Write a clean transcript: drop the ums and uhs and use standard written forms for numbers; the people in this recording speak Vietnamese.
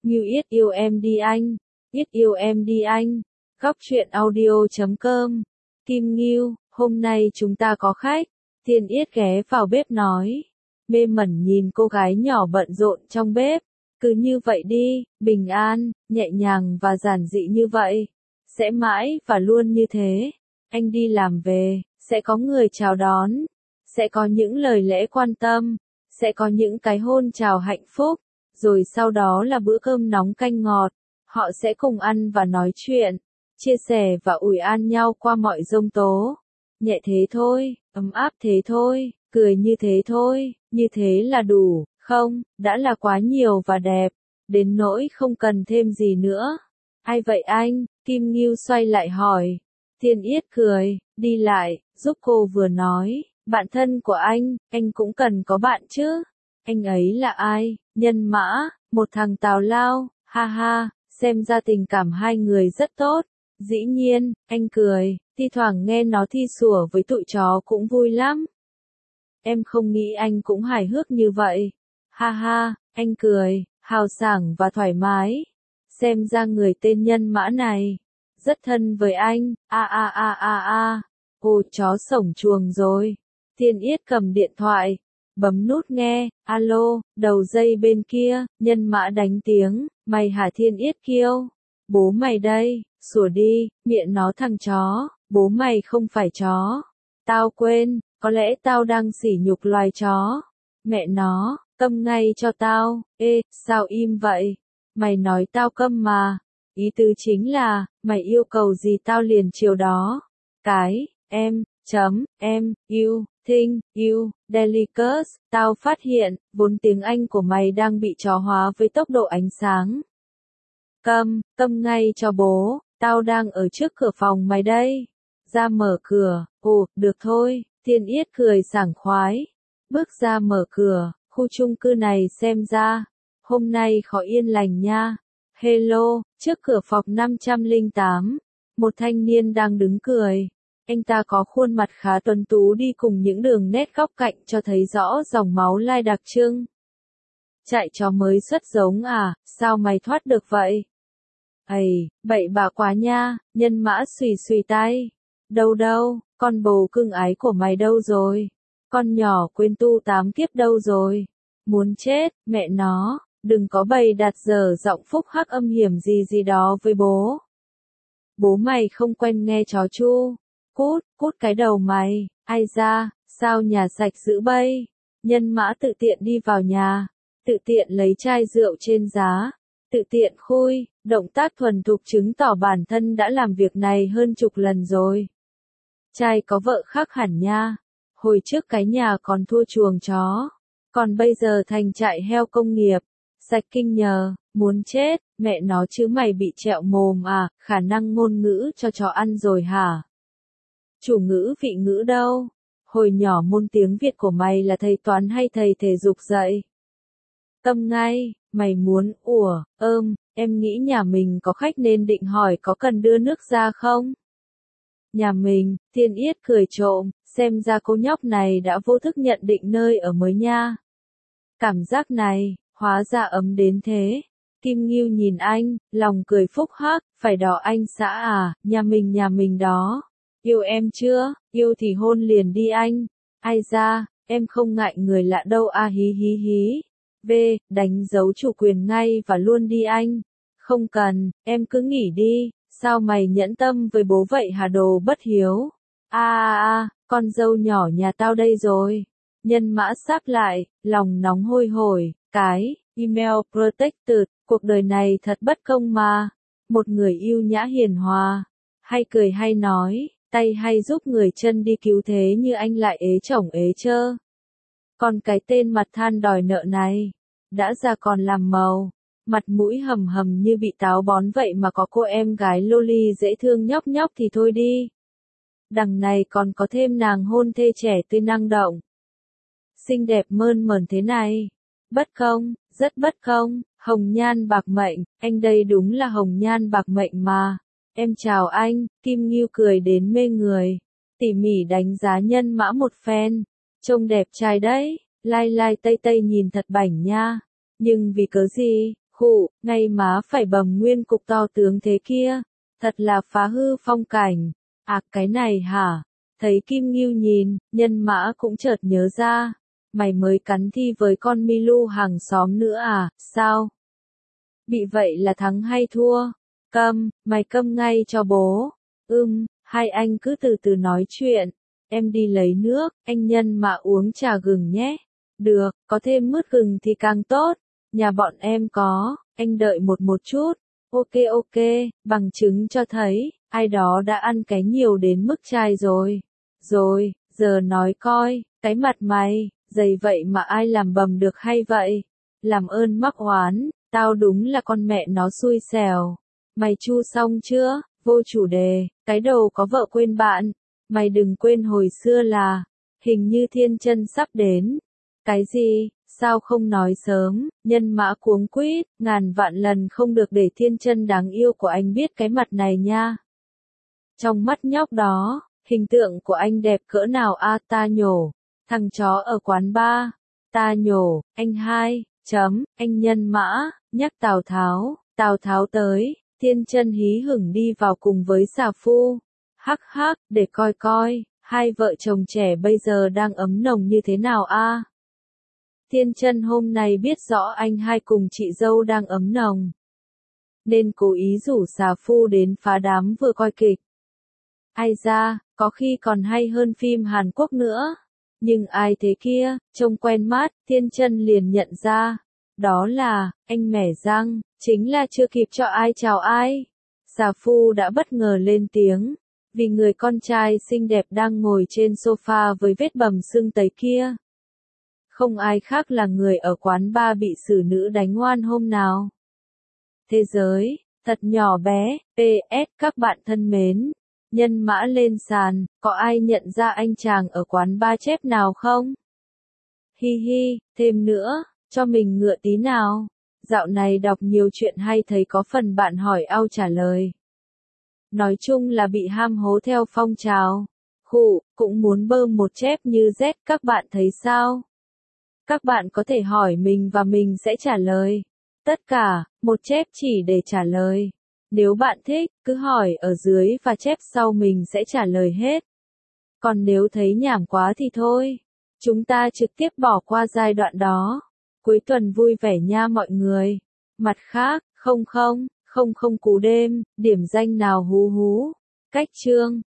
Ngưu Yết yêu em đi anh, Yết yêu em đi anh. Góc truyện audio.com. Kim Ngưu, hôm nay chúng ta có khách. Thiên Yết ghé vào bếp nói. Mê mẩn nhìn cô gái nhỏ bận rộn trong bếp. Cứ như vậy đi, bình an, nhẹ nhàng và giản dị như vậy. Sẽ mãi và luôn như thế. Anh đi làm về, sẽ có người chào đón. Sẽ có những lời lẽ quan tâm. Sẽ có những cái hôn chào hạnh phúc. Rồi sau đó là bữa cơm nóng canh ngọt. Họ sẽ cùng ăn và nói chuyện. Chia sẻ và ủi an nhau qua mọi giông tố. Nhẹ thế thôi, ấm áp thế thôi, cười như thế thôi, như thế là đủ, không, đã là quá nhiều và đẹp. Đến nỗi không cần thêm gì nữa. Ai vậy anh? Kim Ngưu xoay lại hỏi. Thiên Yết cười, đi lại, giúp cô vừa nói. Bạn thân của anh cũng cần có bạn chứ. Anh ấy là ai? Nhân Mã, một thằng tào lao, ha ha, xem ra tình cảm hai người rất tốt. Dĩ nhiên, anh cười, thi thoảng nghe nó thi sủa với tụi chó cũng vui lắm. Em không nghĩ anh cũng hài hước như vậy. Ha ha, anh cười, hào sảng và thoải mái. Xem ra người tên Nhân Mã này rất thân với anh. Ồ, chó sổng chuồng rồi. Thiên Yết cầm điện thoại, bấm nút nghe. Alo, đầu dây bên kia, Nhân Mã đánh tiếng. Mày hả? Thiên Yết kêu. Bố mày đây, sủa đi, miệng nó thằng chó. Bố mày không phải chó. Tao quên, có lẽ tao đang sỉ nhục loài chó. Mẹ nó, câm ngay cho tao. Ê, sao im vậy? Mày nói tao câm mà. Ý tứ chính là, mày yêu cầu gì tao liền chiều đó. Cái, you, think, you, delicate, tao phát hiện, vốn tiếng Anh của mày đang bị chó hóa với tốc độ ánh sáng. Câm ngay cho bố, tao đang ở trước cửa phòng mày đây. Ra mở cửa. Ồ, được thôi. Thiên Yết cười sảng khoái. Bước ra mở cửa, khu chung cư này xem ra hôm nay khó yên lành nha. Hello, trước cửa phòng 508, một thanh niên đang đứng cười. Anh ta có khuôn mặt khá tuấn tú đi cùng những đường nét góc cạnh cho thấy rõ dòng máu lai đặc trưng. Chạy chó mới xuất giống à, sao mày thoát được vậy? Ây, bậy bạ quá nha. Nhân Mã xùy xùy tay. Đâu, con bồ cưng ái của mày đâu rồi? Con nhỏ quên tu 8 kiếp đâu rồi? Muốn chết, mẹ nó, đừng có bày đặt dở giọng phúc hắc âm hiểm gì đó với bố. Bố mày không quen nghe chó chu. Cút cái đầu mày. Ai ra, sao nhà sạch dữ bây? Nhân Mã tự tiện đi vào nhà, tự tiện lấy chai rượu trên giá, tự tiện khui, động tác thuần thục chứng tỏ bản thân đã làm việc này hơn chục lần rồi. Trai có vợ khác hẳn nha. Hồi trước cái nhà còn thua chuồng chó, còn bây giờ thành trại heo công nghiệp, sạch kinh nhờ. Muốn chết, mẹ nó chứ mày bị trẹo mồm à, khả năng ngôn ngữ cho chó ăn rồi hả? Chủ ngữ vị ngữ đâu? Hồi nhỏ môn tiếng Việt của mày là thầy toán hay thầy thể dục dạy? Câm ngay, mày muốn, em nghĩ nhà mình có khách nên định hỏi có cần đưa nước ra không? Nhà mình, Thiên Yết cười trộm, xem ra cô nhóc này đã vô thức nhận định nơi ở mới nha. Cảm giác này, hóa ra ấm đến thế. Kim Ngưu nhìn anh, lòng cười phúc hắc, phải đỏ anh xã à, nhà mình đó. Yêu em chưa? Yêu thì hôn liền đi anh. Ai ra, em không ngại người lạ đâu à, hí. Đánh dấu chủ quyền ngay và luôn đi anh. Không cần, em cứ nghỉ đi. Sao mày nhẫn tâm với bố vậy hả, đồ bất hiếu? Con dâu nhỏ nhà tao đây rồi. Nhân Mã sáp lại, lòng nóng hôi hổi. Cái, email protected, cuộc đời này thật bất công mà. Một người yêu nhã hiền hòa, hay cười hay nói, tay hay giúp người, chân đi cứu thế như anh lại ế chồng ế chơ. Còn cái tên mặt than đòi nợ này, đã già còn làm màu, mặt mũi hầm hầm như bị táo bón vậy mà có cô em gái loli dễ thương nhóc thì thôi đi. Đằng này còn có thêm nàng hôn thê trẻ tươi năng động, xinh đẹp mơn mởn thế này. Bất công, rất bất công. Hồng nhan bạc mệnh, anh đây đúng là hồng nhan bạc mệnh mà. Em chào anh. Kim Ngưu cười đến mê người, tỉ mỉ đánh giá Nhân Mã một phen. Trông đẹp trai đấy, lai tây nhìn thật bảnh nha. Nhưng vì cớ gì, Khụ, ngay má phải bầm nguyên cục to tướng thế kia. Thật là phá hư phong cảnh. Cái này hả? Thấy Kim Ngưu nhìn, Nhân Mã cũng chợt nhớ ra. Mày mới cắn thi với con Milu hàng xóm nữa à, sao? Bị vậy là thắng hay thua? Câm, mày câm ngay cho bố. Hai anh cứ từ từ nói chuyện. Em đi lấy nước, anh Nhân Mã uống trà gừng nhé. Được, có thêm mứt gừng thì càng tốt. Nhà bọn em có, anh đợi một chút. Ok, bằng chứng cho thấy, ai đó đã ăn cái nhiều đến mức chai rồi. Rồi, giờ nói coi, cái mặt mày, dày vậy mà ai làm bầm được hay vậy? Làm ơn mắc oán, tao đúng là con mẹ nó xui xẻo. Mày chu xong chưa? Vô chủ đề, cái đầu có vợ quên bạn. Mày đừng quên hồi xưa là, hình như Thiên Chân sắp đến. Cái gì? Sao không nói sớm? Nhân Mã cuống quýt, ngàn vạn lần không được để Thiên Chân đáng yêu của anh biết cái mặt này nha. Trong mắt nhóc đó, hình tượng của anh đẹp cỡ nào a, ta nhổ. Thằng chó ở quán bar. Ta nhổ, anh hai, anh Nhân Mã, nhắc Tào Tháo tới, Thiên Chân hí hửng đi vào cùng với xà phu. Hắc, để coi, hai vợ chồng trẻ bây giờ đang ấm nồng như thế nào a? Thiên Chân hôm nay biết rõ anh hai cùng chị dâu đang ấm nồng, nên cố ý rủ xà phu đến phá đám vừa coi kịch. Ai da, có khi còn hay hơn phim Hàn Quốc nữa. Nhưng ai thế kia, trông quen mắt, Thiên Chân liền nhận ra. Đó là, anh Mẻ Răng, chính là chưa kịp cho ai chào ai. Xà phu đã bất ngờ lên tiếng, vì người con trai xinh đẹp đang ngồi trên sofa với vết bầm sưng tấy kia. Không ai khác là người ở quán bar bị xử nữ đánh oan hôm nào. Thế giới, thật nhỏ bé, PS các bạn thân mến. Nhân Mã lên sàn, có ai nhận ra anh chàng ở quán bar chép nào không? Hi, thêm nữa, cho mình ngựa tí nào. Dạo này đọc nhiều chuyện hay thấy có phần bạn hỏi ao trả lời. Nói chung là bị ham hố theo phong trào. Khụ, cũng muốn bơm một chép như Z, các bạn thấy sao? Các bạn có thể hỏi mình và mình sẽ trả lời. Tất cả, một chép chỉ để trả lời. Nếu bạn thích, cứ hỏi ở dưới và chép sau mình sẽ trả lời hết. Còn nếu thấy nhảm quá thì thôi. Chúng ta trực tiếp bỏ qua giai đoạn đó. Cuối tuần vui vẻ nha mọi người. Mặt khác, không cú đêm, điểm danh nào hú. Cách chương.